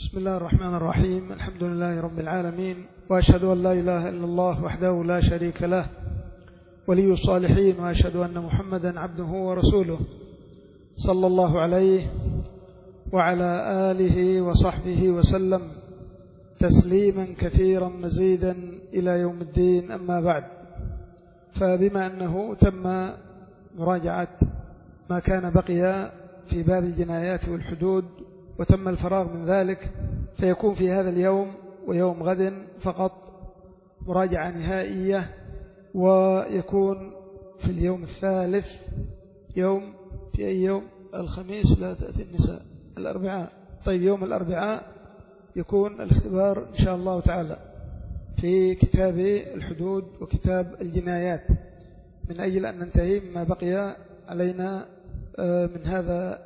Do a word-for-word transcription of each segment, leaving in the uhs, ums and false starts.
بسم الله الرحمن الرحيم. الحمد لله رب العالمين، وأشهد أن لا إله إلا الله وحده لا شريك له ولي الصالحين، وأشهد أن محمدا عبده ورسوله صلى الله عليه وعلى آله وصحبه وسلم تسليما كثيرا مزيدا إلى يوم الدين. أما بعد، فبما أنه تم مراجعة ما كان بقي في باب الجنايات والحدود وتم الفراغ من ذلك، فيكون في هذا اليوم ويوم غد فقط مراجعة نهائية، ويكون في اليوم الثالث يوم في أي يوم؟ الخميس لا تأتي النساء، الأربعاء. طيب يوم الأربعاء يكون الاختبار إن شاء الله تعالى في كتاب الحدود وكتاب الجنايات، من أجل أن ننتهي مما بقي علينا من هذا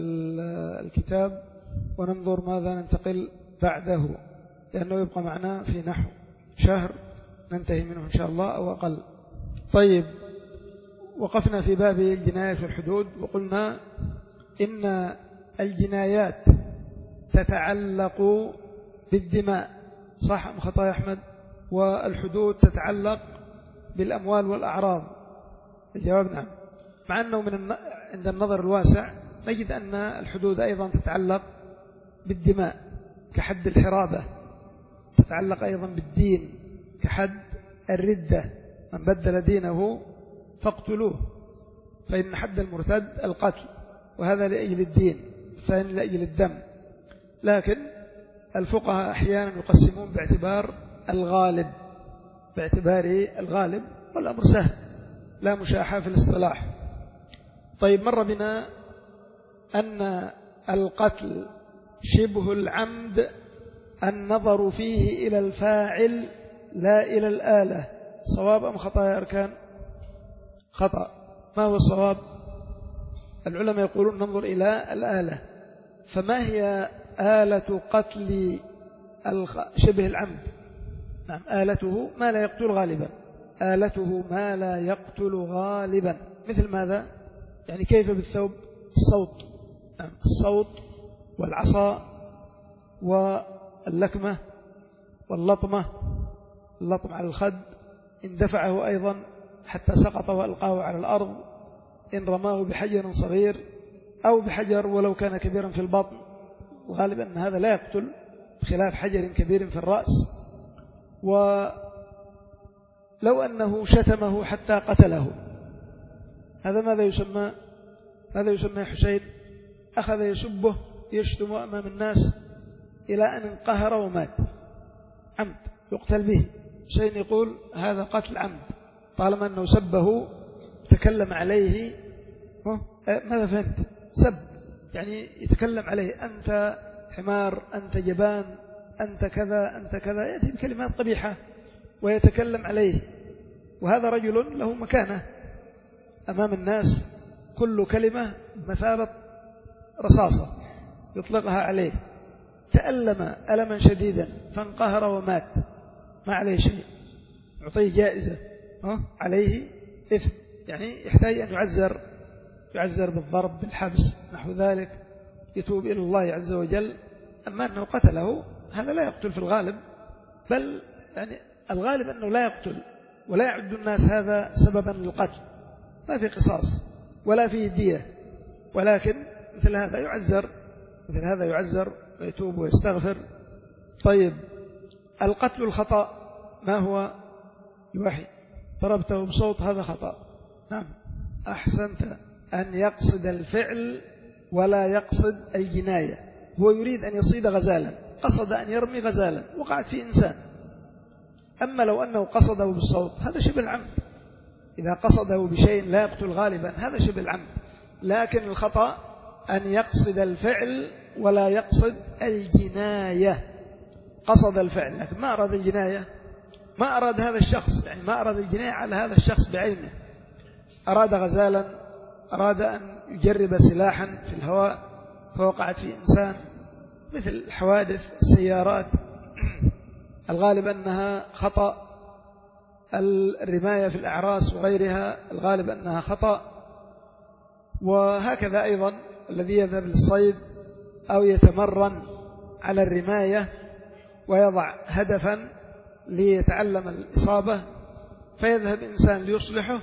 الكتاب وننظر ماذا ننتقل بعده، لأنه يبقى معنا في نحو شهر ننتهي منه إن شاء الله أو أقل. طيب، وقفنا في باب الجنايات والحدود وقلنا إن الجنايات تتعلق بالدماء، صح أم خطأ يا أحمد؟ والحدود تتعلق بالأموال والأعراض. الجواب نعم، مع أنه من عند النظر الواسع نجد أن الحدود أيضا تتعلق بالدماء كحد الحرابة، تتعلق أيضا بالدين كحد الردة، من بدل دينه فاقتلوه، فإن حد المرتد القتل، وهذا لأجل الدين، الثاني لأجل الدم. لكن الفقهاء أحيانا يقسمون باعتبار الغالب، باعتبار الغالب، والأمر سهل لا مشاحة في الاصطلاح. طيب، مر بنا أن القتل شبه العمد النظر فيه إلى الفاعل لا إلى الآلة، صواب أم خطأ يا أركان؟ خطأ. ما هو الصواب؟ العلماء يقولون ننظر إلى الآلة. فما هي آلة قتل شبه العمد؟ نعم، آلته ما لا يقتل غالبا، آلته ما لا يقتل غالبا. مثل ماذا؟ يعني كيف بالثوب؟ الصوت، نعم، الصوت والعصا واللكمة واللطمة، اللطم على الخد، إن دفعه أيضا حتى سقط وألقاه على الأرض، إن رماه بحجر صغير أو بحجر ولو كان كبيرا في البطن، وغالبا أن هذا لا يقتل بخلاف حجر كبير في الرأس. ولو أنه شتمه حتى قتله، هذا ماذا يسمى؟ هذا يسمى حسين أخذ يسبه يشتم أمام الناس إلى أن انقهر ومات، عمد يقتل به. حسين يقول هذا قتل عمد طالما أنه سبه تكلم عليه. ماذا فهمت؟ سب يعني يتكلم عليه، أنت حمار، أنت جبان، أنت كذا، أنت كذا، يأتي بكلمات قبيحة ويتكلم عليه. وهذا رجل له مكانة أمام الناس، كل كلمة مثابة رصاصة يطلقها عليه، تألم ألما شديدا فانقهر ومات، ما عليه شيء، يعطيه جائزة، عليه إثم، يعني يحتاج أن يعزر يعزر بالضرب بالحبس نحو ذلك، يتوب إلى الله عز وجل. أما أنه قتله هذا لا يقتل في الغالب، بل يعني الغالب أنه لا يقتل، ولا يعد الناس هذا سببا للقتل، ما في قصاص ولا في دية، ولكن مثل هذا يعزر، مثل هذا يعزر ويتوب ويستغفر. طيب، القتل الخطأ ما هو؟ يوحي ضربته بصوت، هذا خطأ. نعم، أحسنت، أن يقصد الفعل ولا يقصد الجناية. هو يريد أن يصيد غزالا، قصد أن يرمي غزالا وقعت في إنسان. أما لو أنه قصده بالصوت هذا شبه العمد، إذا قصده بشيء لا يقتل غالبا هذا شبه العمد. لكن الخطأ أن يقصد الفعل ولا يقصد الجناية. قصد الفعل لكن ما أراد الجناية، ما أراد هذا الشخص، يعني ما أراد الجناية على هذا الشخص بعينه، أراد غزالا، أراد أن يجرب سلاحا في الهواء فوقعت في إنسان، مثل حوادث السيارات الغالب أنها خطأ، الرماية في الأعراس وغيرها الغالب أنها خطأ. وهكذا أيضا الذي يذهب للصيد أو يتمرن على الرماية ويضع هدفا ليتعلم الإصابة، فيذهب إنسان ليصلحه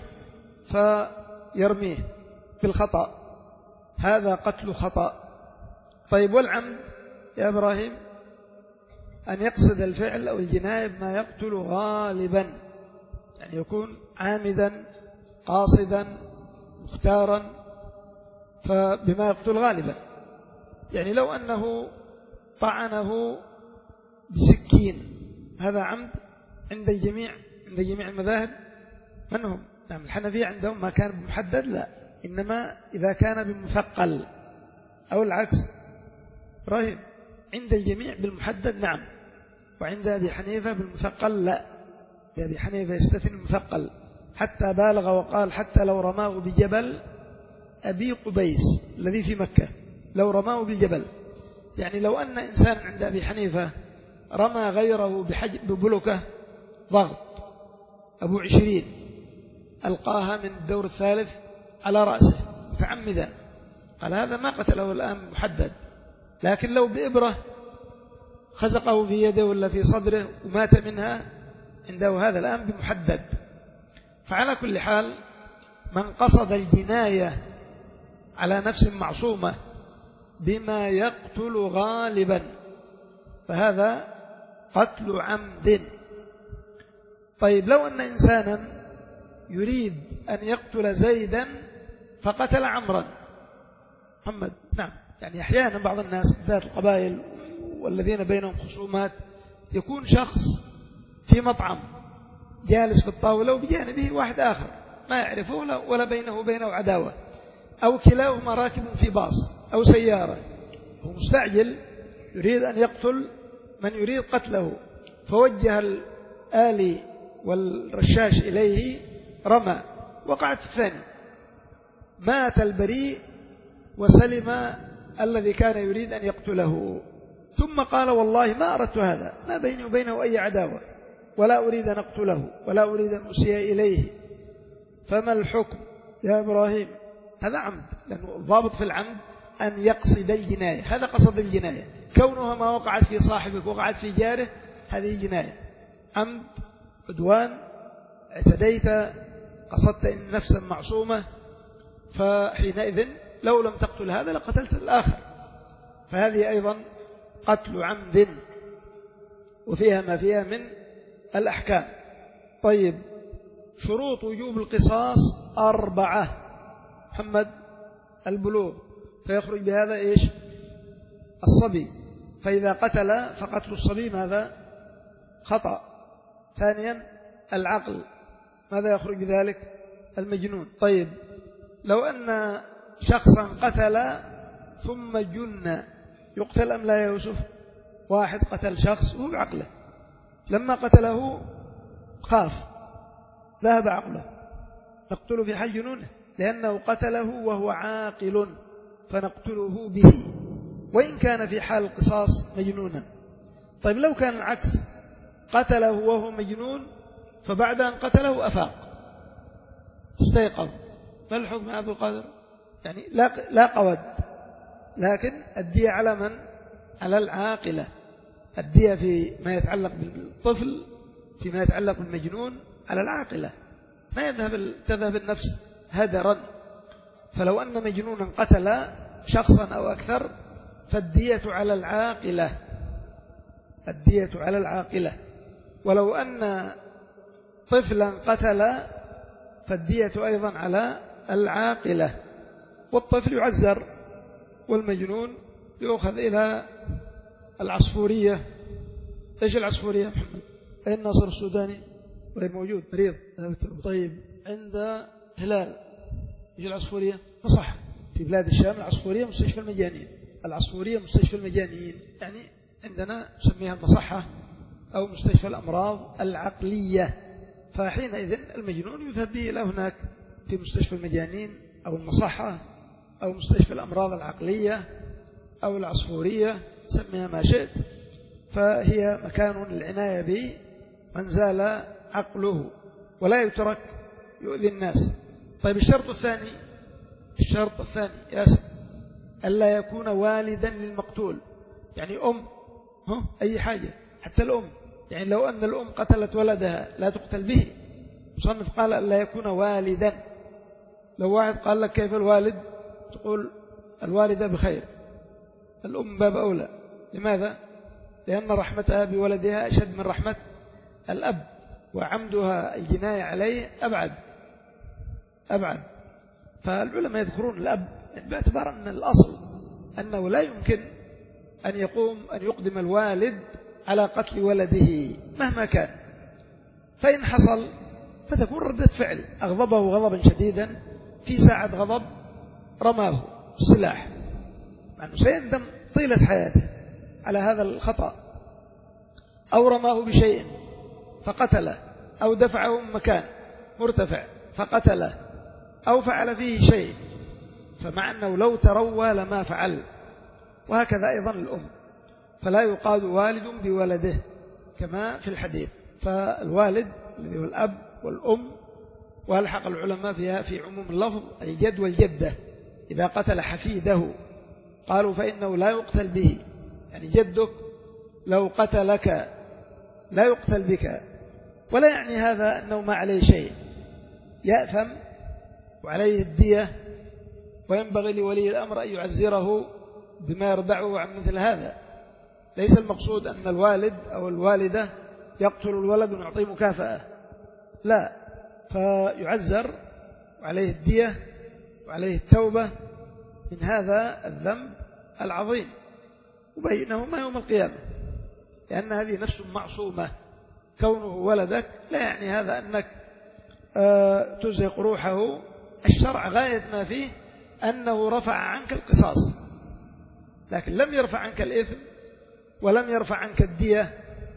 فيرميه بالخطأ، هذا قتل خطأ. طيب والعمد يا إبراهيم؟ أن يقصد الفعل أو الجناية بما يقتل غالبا، يعني يكون عامدا قاصدا مختارا فبما يقتل غالبا. يعني لو أنه طعنه بسكين، هذا عمد عند الجميع، عند جميع المذاهب. من هم؟ نعم الحنفية عندهم ما كان بمحدد لا، إنما إذا كان بمثقل أو العكس. إبراهيم عند الجميع بالمحدد نعم، وعند أبي حنيفة بالمثقل لا. أبي حنيفة يستثني المثقل، حتى بالغ وقال حتى لو رماه بجبل أبي قبيس الذي في مكة، لو رماه بجبل، يعني لو أن إنسان عند أبي حنيفة رمى غيره ببلكة ضغط أبو عشرين ألقاها من الدور الثالث على رأسه متعمدا، قال هذا ما قتله الآن محدد. لكن لو بإبرة خزقه في يده ولا في صدره ومات منها، عنده هذا الآن بمحدد. فعلى كل حال من قصد الجناية على نفس معصومة بما يقتل غالبا فهذا قتل عمد. طيب لو أن إنسانا يريد أن يقتل زيدا فقتل عمرا محمد، نعم يعني أحيانا بعض الناس ذات القبائل والذين بينهم خصومات يكون شخص في مطعم جالس في الطاولة وبجانبه واحد آخر ما يعرفه ولا بينه وبينه عداوة، أو كلاهما راكب في باص أو سيارة، هو مستعجل يريد أن يقتل من يريد قتله، فوجه الآلي والرشاش إليه رمى، وقعت الثاني، مات البريء وسلم الذي كان يريد أن يقتله. ثم قال والله ما أردت هذا، ما بيني وبينه أي عداوة، ولا أريد أن أقتله ولا أريد أن أسيء إليه. فما الحكم يا إبراهيم؟ هذا عمد، لأنه الضابط في العمد أن يقصد الجناية، هذا قصد الجناية، كونها ما وقعت في صاحبك وقعت في جاره هذه جناية. عمد عدوان، اعتديت، قصدت نفسا معصومة، فحينئذ لو لم تقتل هذا لقتلت الآخر، فهذه أيضا قتل عمد وفيها ما فيها من الأحكام. طيب شروط وجوب القصاص أربعة محمد. البلوغ، فيخرج بهذا إيش؟ الصبي، فإذا قتل فقتل الصبي ماذا؟ خطأ. ثانيا العقل، ماذا يخرج بذلك؟ المجنون. طيب لو أن شخصا قتل ثم جن يقتل أم لا يا يوسف؟ واحد قتل شخص وهو بعقله، لما قتله خاف ذهب عقله، نقتله في حال جنونه لأنه قتله وهو عاقل، فنقتله به وإن كان في حال القصاص مجنونا. طيب لو كان العكس، قتله وهو مجنون فبعد أن قتله أفاق استيقظ، ما الحكم يا عبد القادر؟ يعني لا لا قود، لكن الدية على من؟ على العاقلة. الدية في ما يتعلق بالطفل فيما يتعلق بالمجنون على العاقلة، ما يذهب تذهب النفس هدرا. فلو أن مجنونا قتل شخصا أو أكثر فالدية على العاقلة، الدية على العاقلة. ولو أن طفلا قتل فالدية أيضا على العاقلة، والطفل يعزر والمجنون يؤخذ إلى العصفورية. إيش العصفورية محمد؟ أين ناصر السوداني؟ غير موجود، مريض. طيب عند هلال إيش العصفورية؟ مصح في بلاد الشام. العصفورية مستشفى المجانين، العصفورية مستشفى المجانين، يعني عندنا نسميها المصحة أو مستشفى الأمراض العقلية. فحينئذ المجنون يذهب به إلى هناك في مستشفى المجانين أو المصحة أو مستشفى الأمراض العقلية أو العصفورية، سميها ما شئت، فهي مكان للعناية به من زال عقله ولا يترك يؤذي الناس. طيب الشرط الثاني، الشرط الثاني ياسر ألا يكون والدا للمقتول، يعني أم ها أي حاجة حتى الأم، يعني لو أن الأم قتلت ولدها لا تقتل به. مصنف قال ألا يكون والدا. لو واحد قال لك كيف الوالد، تقول الوالدة بخير، الأم باب أولى. لماذا؟ لأن رحمتها بولدها أشد من رحمة الأب، وعمدها الجناية عليه أبعد أبعد. فالعلماء يذكرون الأب باعتبار أن الأصل أنه لا يمكن أن يقوم أن يقدم الوالد على قتل ولده مهما كان. فإن حصل فتكون ردة فعل، أغضبه غضبا شديدا، في ساعة غضب رماه السلاح، مع أنه سيندم طيلة حياته على هذا الخطأ، أو رماه بشيء فقتله، أو دفعه من مكان مرتفع فقتله، أو فعل فيه شيء، فمع أنه لو تروى لما فعل. وهكذا أيضا الأم، فلا يقاد والد بولده كما في الحديث. فالوالد الذي هو الأب والأم، والحق العلماء فيها في عموم اللفظ الجد والجدة. إذا قتل حفيده قالوا فإنه لا يقتل به، يعني جدك لو قتلك لا يقتل بك، ولا يعني هذا أنه ما عليه شيء، يأثم وعليه الدية، وينبغي لولي الأمر أن يعزره بما يردعه عن مثل هذا. ليس المقصود أن الوالد أو الوالدة يقتل الولد ونعطيه مكافأة، لا، فيعزر وعليه الدية وعليه التوبة من هذا الذنب العظيم، وبينهما يوم القيامة، لأن هذه نفس معصومة. كونه ولدك لا يعني هذا أنك تزهق روحه. الشرع غاية ما فيه أنه رفع عنك القصاص، لكن لم يرفع عنك الإثم، ولم يرفع عنك الدية،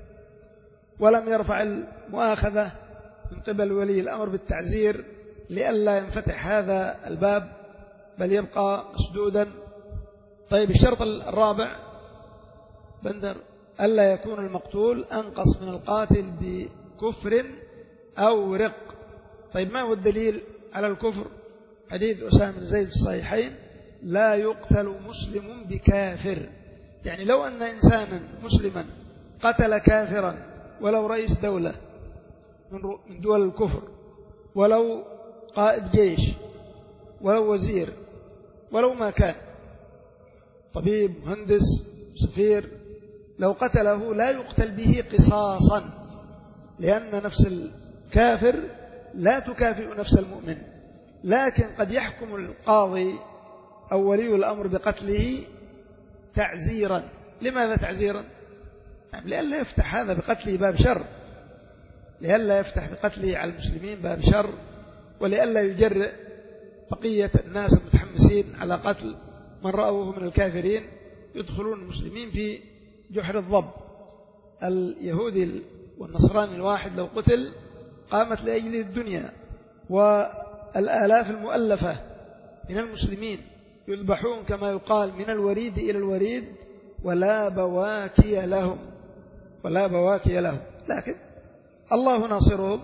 ولم يرفع المؤاخذة من قبل ولي الأمر بالتعزير لئلا ينفتح هذا الباب، بل يبقى مسدودا. طيب الشرط الرابع بندر ألا يكون المقتول أنقص من القاتل بكفر أو رق. طيب ما هو الدليل على الكفر؟ حديث أسامة بن زيد في الصحيحين لا يقتل مسلم بكافر. يعني لو أن إنسانا مسلما قتل كافرا، ولو رئيس دولة من دول الكفر، ولو قائد جيش، ولو وزير، ولو ما كان، طبيب، مهندس، سفير، لو قتله لا يقتل به قصاصا، لأن نفس الكافر لا تكافئ نفس المؤمن. لكن قد يحكم القاضي أو ولي الأمر بقتله تعزيرا. لماذا تعزيرا؟ يعني لئلا يفتح هذا بقتله باب شر، لئلا يفتح بقتله على المسلمين باب شر، ولئلا يجرئ بقية الناس المتحمسين على قتل من رأوه من الكافرين يدخلون المسلمين في جحر الضب. اليهودي والنصراني الواحد لو قتل قامت لأجله الدنيا، والآلاف المؤلفة من المسلمين يذبحون كما يقال من الوريد إلى الوريد ولا بواكي لهم، ولا بواكي لهم. لكن الله ناصرهم،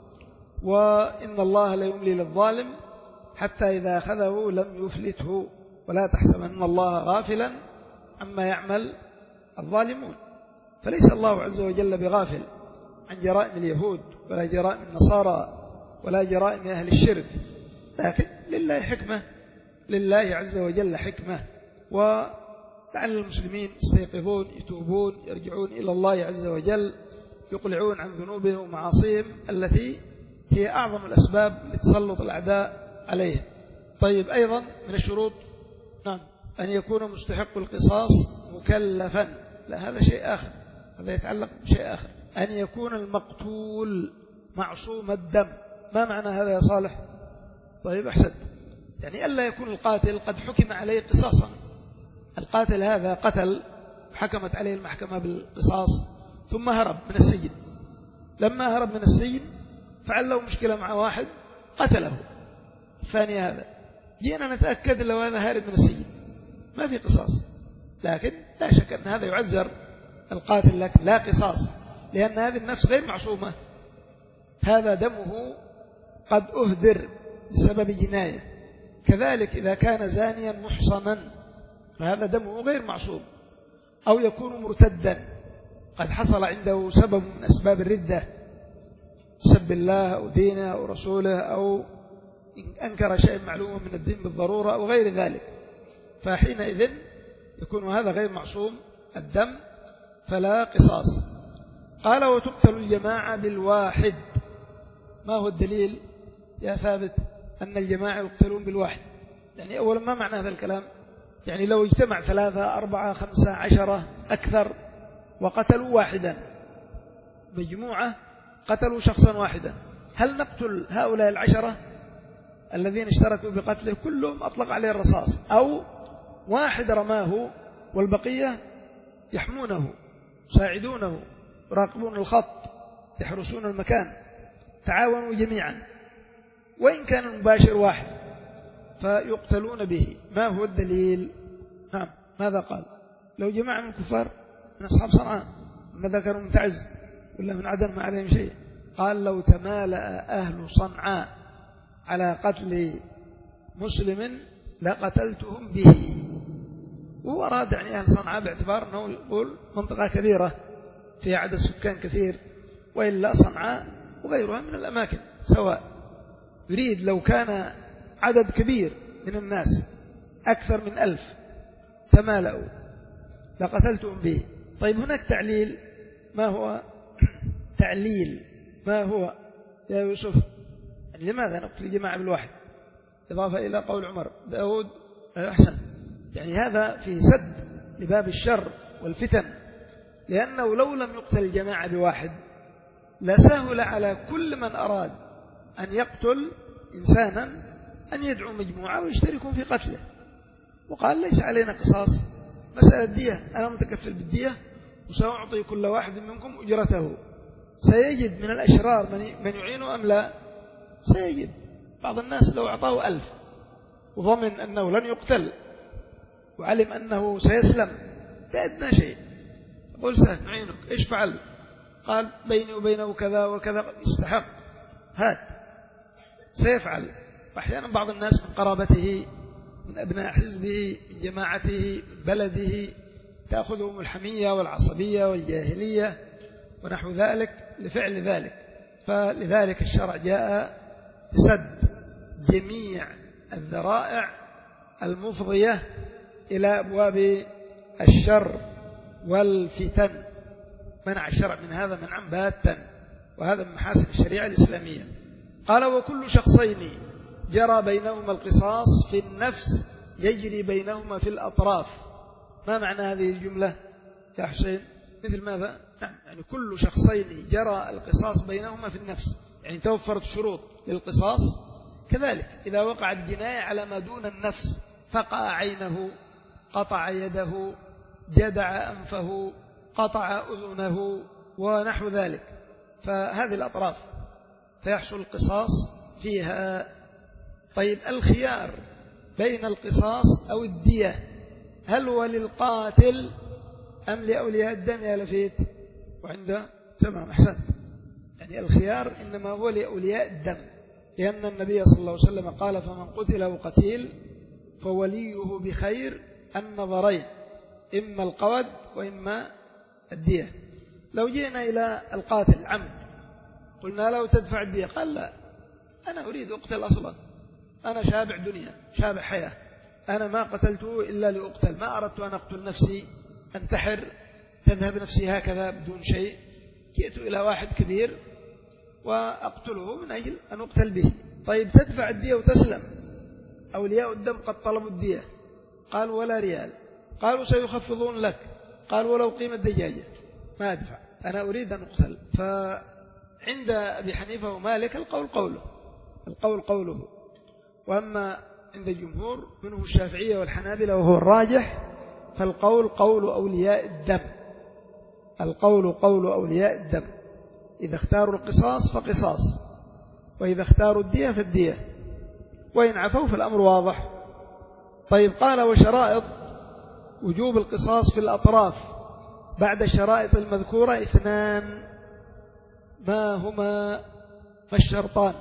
وإن الله لا يملي للظالم حتى إذا أخذه لم يفلته، ولا تحسبن الله غافلا عما يعمل الظالمون. فليس الله عز وجل بغافل عن جرائم اليهود ولا جرائم النصارى ولا جرائم أهل الشرك، لكن لله حكمة، لله عز وجل حكمة، ولعل المسلمين يستيقظون، يتوبون، يرجعون إلى الله عز وجل، يقلعون عن ذنوبهم ومعاصيهم التي هي أعظم الأسباب لتسلط الأعداء عليهم. طيب أيضا من الشروط نعم أن يكون مستحق القصاص مكلفا. لا، هذا شيء آخر، هذا يتعلق بشيء آخر. أن يكون المقتول معصوم الدم. ما معنى هذا يا صالح؟ طيب أحسن، يعني ألا يكون القاتل قد حكم عليه قصاصا. القاتل هذا قتل، حكمت عليه المحكمة بالقصاص، ثم هرب من السجن. لما هرب من السجن فعل له مشكلة مع واحد قتله. الثاني هذا جينا نتأكد لو هذا هارب من السجن ما في قصاص، لكن لا شك أن هذا يعزر القاتل، لكن لا قصاص، لأن هذه النفس غير معصومة، هذا دمه قد أهدر بسبب جناية. كذلك إذا كان زانيا محصنا فهذا دمه غير معصوم، أو يكون مرتدا قد حصل عنده سبب من أسباب الردة، سب الله أو دينه أو رسوله، أو أنكر شيء معلوم من الدين بالضرورة أو غير ذلك، فحينئذ يكون هذا غير معصوم الدم فلا قصاص. قال وتقتل الجماعة بالواحد. ما هو الدليل يا ثابت أن الجماعة يقتلون بالواحد؟ يعني أولا ما معنى هذا الكلام؟ يعني لو اجتمع ثلاثة أربعة خمسة عشرة أكثر وقتلوا واحدا، مجموعة قتلوا شخصا واحدا، هل نقتل هؤلاء العشرة الذين اشتركوا بقتله كلهم أطلق عليه الرصاص، أو واحد رماه والبقية يحمونه يساعدونه يراقبون الخط يحرسون المكان، تعاونوا جميعا، وإن كان المباشر واحد فيقتلون به؟ ما هو الدليل؟ نعم ماذا قال؟ لو جماعة من الكفار من أصحاب صنعاء ما ذكروا من تعز ولا من عدن ما عليهم شيء، قال لو تمالأ أهل صنعاء على قتل مسلم لقتلتهم به. وهو أراد يعني أهل صنعاء باعتبار أنه يقول منطقة كبيرة فيها عدد سكان كثير، وإلا صنعاء وغيرها من الأماكن سواء، يريد لو كان عدد كبير من الناس أكثر من ألف تمالأوا لقتلتهم به. طيب هناك تعليل، ما هو تعليل؟ ما هو يا يوسف؟ يعني لماذا نقتل الجماعة بالواحد؟ إضافة إلى قول عمر داود أحسن، يعني هذا في سد لباب الشر والفتن، لأنه لو لم يقتل الجماعة بواحد لسهل على كل من أراد أن يقتل إنسانا أن يدعو مجموعة ويشتركون في قتله، وقال ليس علينا قصاص، مسألة دية، أنا متكفل بالدية وسأعطي كل واحد منكم أجرته. سيجد من الأشرار من يعينه أم لا؟ سيجد بعض الناس لو أعطاه ألف وضمن أنه لن يقتل وعلم أنه سيسلم بأدنى شيء، قل سهل نعينك، إيش فعل؟ قال بيني وبينه كذا وكذا، يستحق هات، سيفعل. وأحيانا بعض الناس من قرابته من أبناء حزبه من جماعته من بلده تأخذهم الحمية والعصبية والجاهلية ونحو ذلك لفعل ذلك، فلذلك الشرع جاء بسد جميع الذرائع المفضية إلى أبواب الشر والفتن، منع الشرع من هذا منعا باتا، وهذا من محاسن الشريعة الإسلامية. قال وكل شخصين جرى بينهما القصاص في النفس يجري بينهما في الأطراف. ما معنى هذه الجملة يا حسين؟ مثل ماذا؟ نعم يعني كل شخصين جرى القصاص بينهما في النفس، يعني توفرت شروط للقصاص. كذلك إذا وقعت جناية على ما دون النفس، فقع عينه، قطع يده، جدع أنفه، قطع أذنه ونحو ذلك، فهذه الأطراف فيحصل القصاص فيها. طيب الخيار بين القصاص أو الدية هل هو للقاتل أم لأولياء الدم يا لفيت؟ وعنده تمام أحسنت، يعني الخيار إنما هو لأولياء الدم، لأن النبي صلى الله عليه وسلم قال فمن قتل وقتيل فوليه بخير النظرين، إما القود وإما الدية. لو جئنا إلى القاتل عمد قلنا له تدفع الدية، قال لا أنا أريد أقتل أصلا، أنا شابع دنيا شابع حياة، أنا ما قتلته إلا لأقتل، ما أردت أن أقتل نفسي أنتحر تذهب نفسي هكذا بدون شيء، جئت إلى واحد كبير وأقتله من أجل أن أقتل به. طيب تدفع الدية وتسلم، أولياء الدم قد طلبوا الدية، قال ولا ريال، قالوا سيخفضون لك، قال ولو قيمة دجاجة ما أدفع، أنا أريد أن أقتل. فعند أبي حنيفة ومالك القول قوله القول قوله وأما عند الجمهور منهم الشافعية والحنابلة وهو الراجح فالقول قول أولياء الدم، القول قول أولياء الدم، إذا اختاروا القصاص فقصاص، وإذا اختاروا الدية فالدية، وإن عفوا فالأمر واضح. طيب قال وشرائط وجوب القصاص في الأطراف بعد الشرائط المذكورة اثنان، ما هما ما الشرطان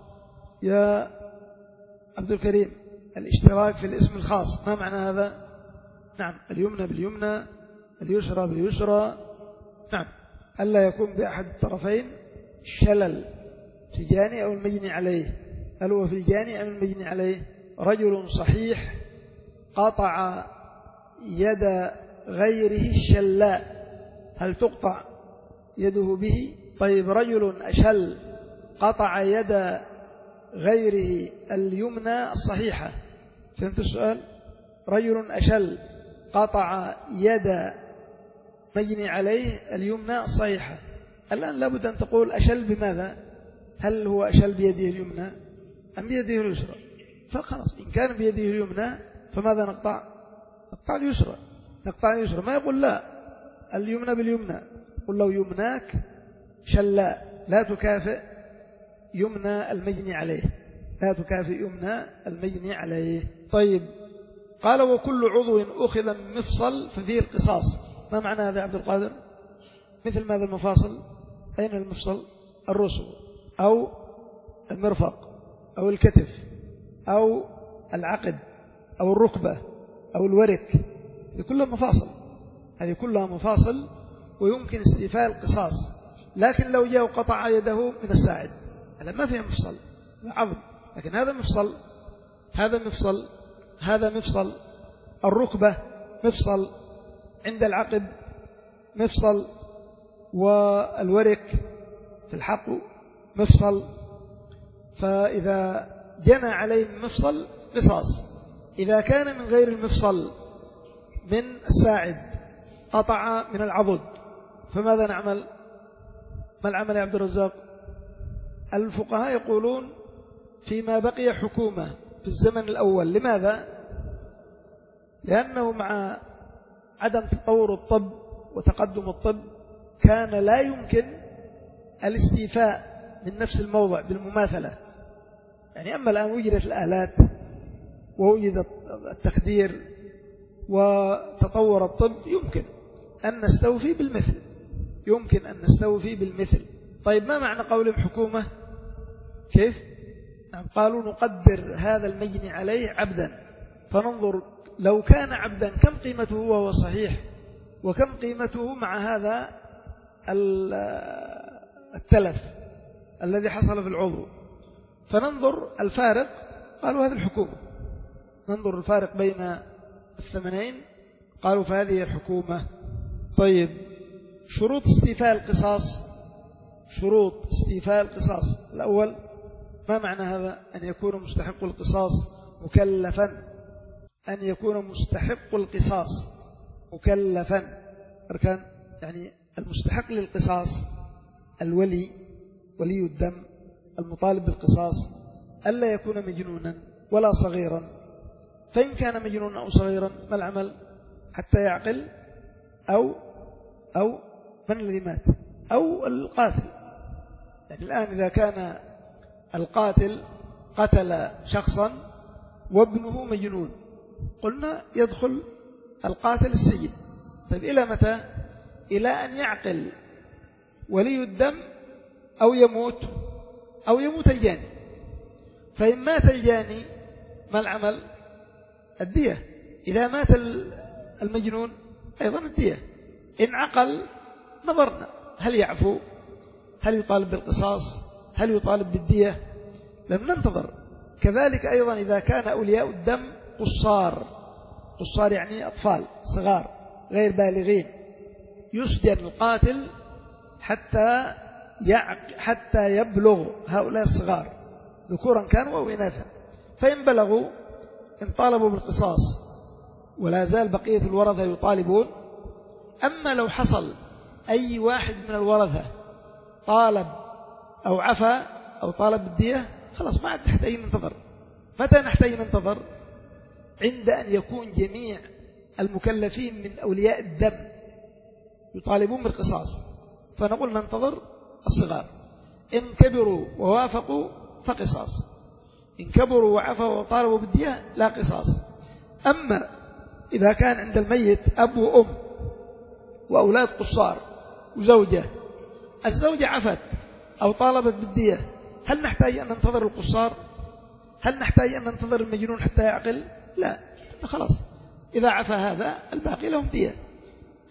يا عبد الكريم؟ الاشتراك في الاسم الخاص، ما معنى هذا؟ نعم اليمنى باليمنى اليسرى باليسرى. نعم. ألا يكون بأحد الطرفين شلل في الجاني أو المجني عليه. هل هو في الجاني أم المجني عليه؟ رجل صحيح قطع يد غيره الشلاء، هل تقطع يده به؟ طيب رجل أشل قطع يد غيره اليمنى الصحيحة، فهمت السؤال؟ رجل أشل قطع يد مجني عليه اليمنى الصحيحة. الآن لابد أن تقول أشل بماذا؟ هل هو أشل بيده اليمنى أم بيده اليسرى؟ فخلاص إن كان بيده اليمنى فماذا نقطع؟ نقطع اليسرى، نقطع اليسرى. ما يقول لا اليمنى باليمنى، قل له يمناك شلاء لا تكافئ يمنى المجني عليه، لا تكافئ يمنى المجني عليه. طيب قال وكل عضو أخذ من مفصل ففيه القصاص. ما معنى هذا يا عبد القادر؟ مثل ماذا المفاصل؟ أين المفصل؟ الرسغ أو المرفق أو الكتف أو العقب أو الركبة أو الورك، هذه كلها مفاصل، هذه كلها مفاصل ويمكن استيفاء القصاص. لكن لو جاء وقطع يده من الساعد هذا ما فيه مفصل، عظم، لكن هذا مفصل، هذا مفصل، هذا مفصل، الركبة مفصل، عند العقب مفصل، والورك في الحق مفصل. فإذا جنى عليه مفصل قصاص. إذا كان من غير المفصل من الساعد قطع من العضد فماذا نعمل؟ ما العمل يا عبد الرزاق؟ الفقهاء يقولون فيما بقي حكومة في الزمن الأول. لماذا؟ لأنه مع عدم تطور الطب وتقدم الطب كان لا يمكن الاستيفاء من نفس الموضع بالمماثلة. يعني أما الآن وجدت الآلات ووجد التخدير وتطور الطب يمكن أن نستوفي بالمثل، يمكن أن نستوفي بالمثل. طيب ما معنى قولهم حكومة؟ كيف؟ نعم قالوا نقدر هذا المجني عليه عبدا، فننظر لو كان عبدا كم قيمته وهو صحيح وكم قيمته مع هذا التلف الذي حصل في العضو، فننظر الفارق. قالوا هذه الحكومة، ننظر الفارق بين الثمنين، قالوا فهذه الحكومة. طيب شروط استيفاء القصاص، شروط استيفاء القصاص. الأول ما معنى هذا؟ أن يكون مستحق القصاص مكلفا، أن يكون مستحق القصاص مكلفا. أركان يعني المستحق للقصاص الولي، ولي الدم المطالب بالقصاص، ألا يكون مجنونا ولا صغيرا. فإن كان مجنونا أو صغيرا ما العمل؟ حتى يعقل أو أو من الذي مات أو القاتل. يعني الآن إذا كان القاتل قتل شخصا وابنه مجنون قلنا يدخل القاتل السجن. طيب إلى متى؟ إلى أن يعقل ولي الدم أو يموت أو يموت الجاني. فإن مات الجاني ما العمل؟ الدية. إذا مات المجنون أيضا الدية. إن عقل نظرنا هل يعفو، هل يطالب بالقصاص، هل يطالب بالدية، لم ننتظر. كذلك أيضا إذا كان أولياء الدم قصار، قصار يعني أطفال صغار غير بالغين، يسجن القاتل حتى حتى يبلغ هؤلاء الصغار ذكورا كانوا أو إناثا. فإن بلغوا إن طالبوا بالقصاص ولا زال بقية الورثة يطالبون. أما لو حصل أي واحد من الورثة طالب أو عفى أو طالب بالدية خلاص ما عاد نحتاج ننتظر. متى نحتاج ننتظر؟ عند أن يكون جميع المكلفين من أولياء الدم يطالبون بالقصاص، فنقول ننتظر الصغار. إن كبروا ووافقوا فقصاص، إن كبروا وعفوا وطالبوا بالدية لا قصاص. أما إذا كان عند الميت أب وأم وأولاد قصار وزوجة، الزوجة عفت أو طالبت بالدية، هل نحتاج أن ننتظر القصار؟ هل نحتاج أن ننتظر المجنون حتى يعقل؟ لا، خلاص إذا عفى هذا الباقي لهم دية.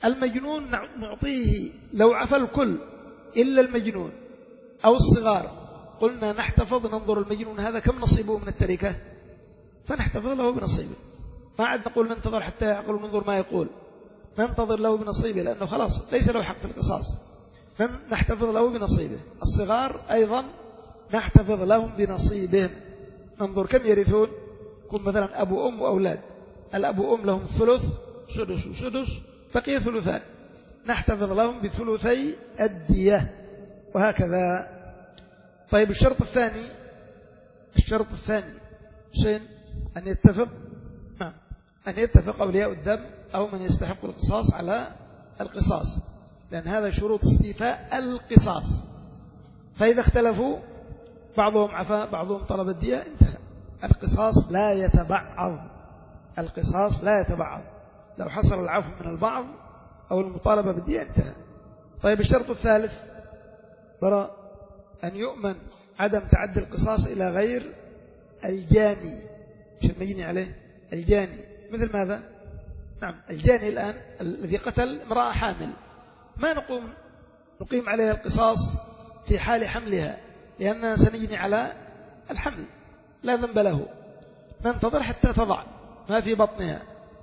المجنون نعطيه لو عفى الكل إلا المجنون أو الصغار، قلنا نحتفظ ننظر المجنون هذا كم نصيبه من التركة، فنحتفظ له بنصيبه، ما عاد نقول ننتظر حتى يعقل وننظر ما يقول، ننتظر له بنصيبه لأنه خلاص ليس له حق في القصاص، نحتفظ له بنصيبه. الصغار أيضا نحتفظ لهم بنصيبهم، ننظر كم يرثون، يكون مثلا أبو أم وأولاد، الأب وأم لهم ثلث سدس وسدس بقي ثلثان، نحتفظ لهم بثلثي الدية وهكذا. طيب الشرط الثاني، الشرط الثاني شيء أن يتفق نعم أن يتفق أولياء الدم أو من يستحق القصاص على القصاص، لأن هذا شروط استيفاء القصاص، فإذا اختلفوا بعضهم عفا بعضهم طلب الدية انتهى، القصاص لا يتبعض، القصاص لا يتبعض، لو حصل العفو من البعض أو المطالبة بالدية انتهى. طيب الشرط الثالث براء أن يؤمن عدم تعدي القصاص إلى غير الجاني، مش المجني عليه، الجاني، مثل ماذا؟ نعم الجاني الآن الذي قتل امرأة حامل، ما نقوم نقيم عليها القصاص في حال حملها لأننا سنجني على الحمل لا ذنب له، ننتظر حتى تضع ما في بطنها،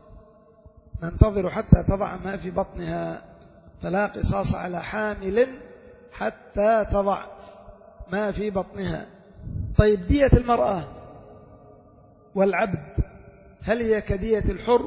ننتظر حتى تضع ما في بطنها، فلا قصاص على حامل حتى تضع ما في بطنها. طيب دية المرأة والعبد هل هي كدية الحر؟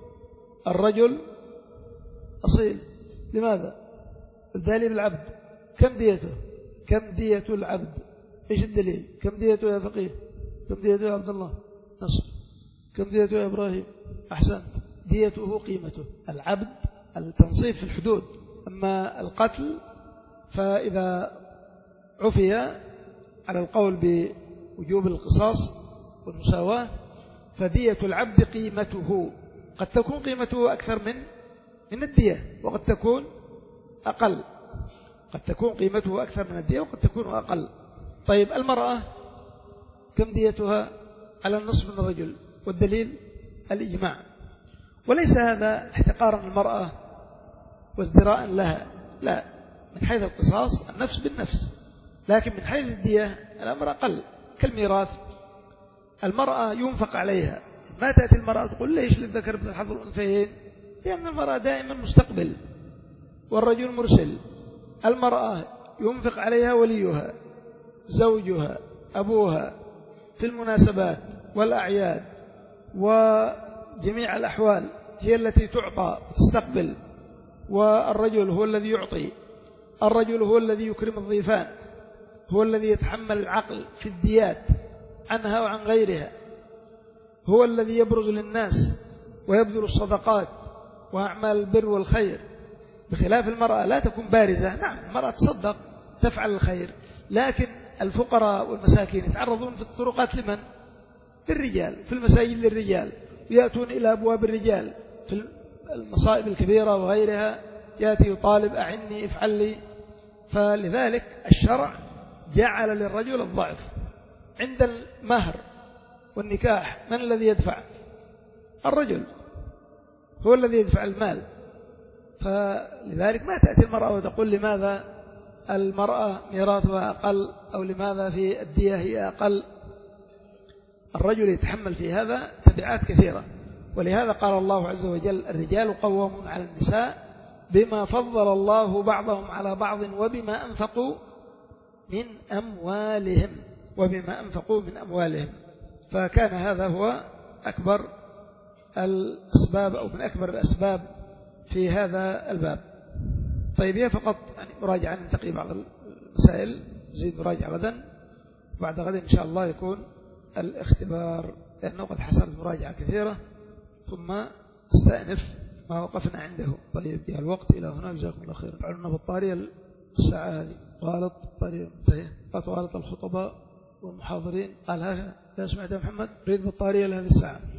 الرجل أصيل، لماذا؟ الدليل بالعبد كم ديته؟ كم دية العبد؟ إيش الدليل؟ كم ديته يا فقيه؟ كم ديته يا عبد الله؟ نصف. كم ديته يا إبراهيم؟ أحسنت، ديته قيمته. العبد التنصيف في الحدود، أما القتل فإذا عفي على القول بوجوب القصاص والمساواة فدية العبد قيمته، قد تكون قيمته أكثر من من الدية وقد تكون أقل، قد تكون قيمته أكثر من الدية وقد تكون أقل. طيب المرأة كم ديتها؟ على النصف من الرجل، والدليل الإجماع، وليس هذا احتقارا المرأة وازدراء لها، لا، من حيث القصاص النفس بالنفس، لكن من حيث الدية الأمر أقل. كالميراث المرأة ينفق عليها، ما تأتي المرأة تقول ليش للذكر مثل حظ الأنثيين، لأن المرأة دائما مستقبل والرجل مرسل. المرأة ينفق عليها وليها زوجها أبوها في المناسبات والأعياد وجميع الأحوال، هي التي تعطى تستقبل، والرجل هو الذي يعطي، الرجل هو الذي يكرم الضيفان، هو الذي يتحمل العقل في الديات عنها وعن غيرها، هو الذي يبرز للناس ويبذل الصدقات وأعمال البر والخير، بخلاف المرأة لا تكون بارزة. نعم المرأة تصدق تفعل الخير، لكن الفقراء والمساكين يتعرضون في الطرقات لمن؟ للرجال، في المساجد للرجال، ويأتون إلى أبواب الرجال في المصائب الكبيرة وغيرها، يأتي يطالب أعني افعل لي. فلذلك الشرع جعل للرجل الضعف عند المهر والنكاح. من الذي يدفع؟ الرجل هو الذي يدفع المال، فلذلك ما تأتي المرأة وتقول لماذا المرأة ميراثها أقل أو لماذا في الدية هي أقل. الرجل يتحمل في هذا تبعات كثيرة، ولهذا قال الله عز وجل الرجال قوامون على النساء بما فضل الله بعضهم على بعض وبما أنفقوا من أموالهم وبما أنفقوا من أموالهم. فكان هذا هو أكبر الأسباب أو من أكبر الأسباب في هذا الباب. طيب هي فقط يعني مراجعة، ننتقي بعض المسائل، نزيد مراجعة غدا، وبعد غد إن شاء الله يكون الاختبار، لأنه قد حصلت مراجعة كثيرة، ثم نستأنف ما وقفنا عنده. طيب يا الوقت إلى هنا، جزاكم الله خير. فعلنا بطارية الساعة هذه غالط بطارية منتهية، غالط الخطباء والمحاضرين، قال هذا يا سمعت يا محمد ريد بطارية لهذه الساعة.